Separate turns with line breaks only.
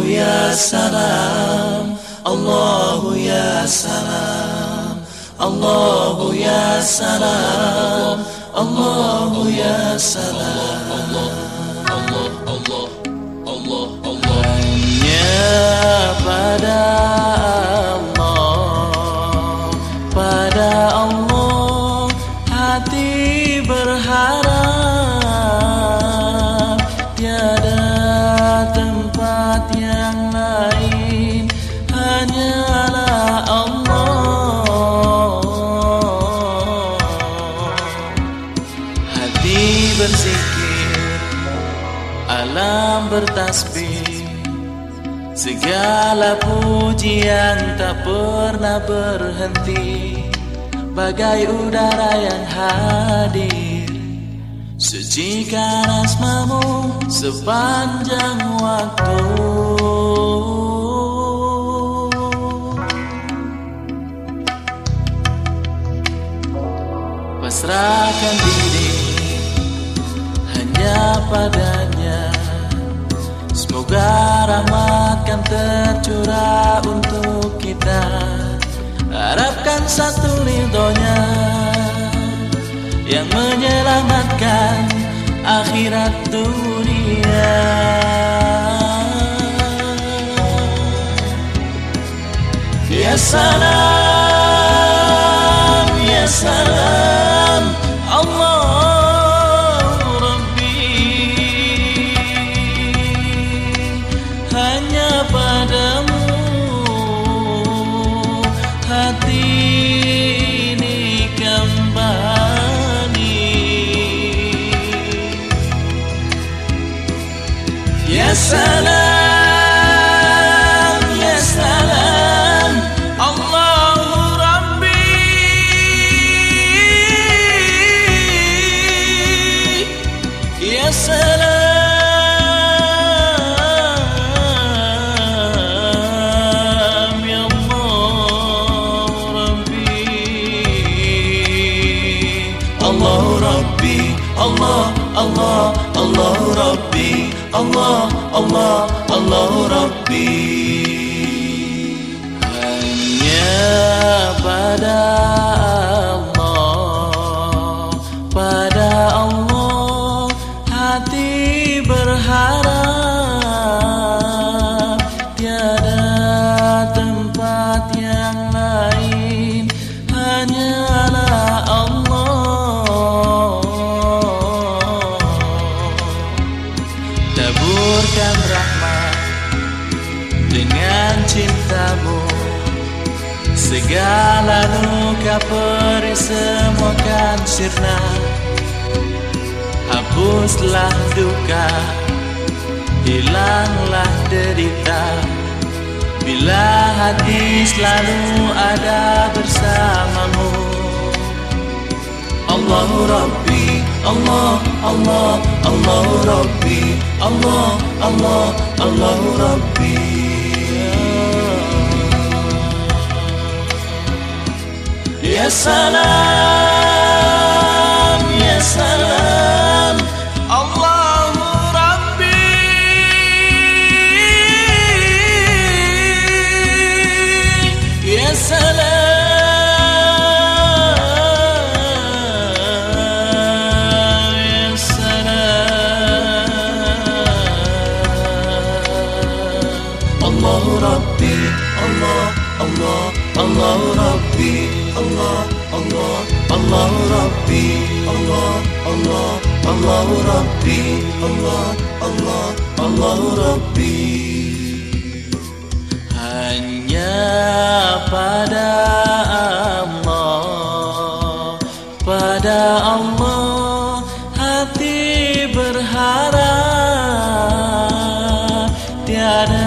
ya salam, Allahu ya salam, Allahu ya salam, Allahu ya salam. Hanya pada Allah, pada Allah hati berharap, tiada tempat yang lain, hanyalah Allah. Hati berzikir, alam bertasbih, segala pujian tak pernah berhenti, bagai udara yang hadir, sucikan asmamu sepanjang waktu. Pasrahkan diri hanya padanya, semoga rahmat kan tercurah untuk kita. Harapkan satu ridhonya yang menyelamatkan akhirat dunia. Ya salam, ya salam, Allah Rabbi, hanya padamu hati ini kembali. Ya salam, ya salam, Allahu Rabbi, ya salam, ya Allah Rabbi, Allahu Rabbi, Allah, Allah, Allahu Rabbi, Allah, Allah, Allahu Rabbi. Hanya pada Allah, pada Allah hati berharap, tiada tempat yang lain, hanyalah Allah. Taburkan rahmat dengan cintamu, segala luka perih semua kan sirna. Hapuslah duka, hilanglah derita, bila hati selalu ada bersamamu. Allahu Rabbi, Allah, Allah, Allahu Rabbi, Allah, Allah, Allahu Rabbi. Ya salam, ya salam, Allahu Rabbi, ya salam, ya salam, Allahu Rabbi, Allah, Allah, Allahu Rabbi, Allah, Allah, Allahu Rabbi, Allah, Allah, Allahu Rabbi, Allah, Allah, Allahu Rabbi. Hanya pada Allah, pada Allah hati berharap, tiada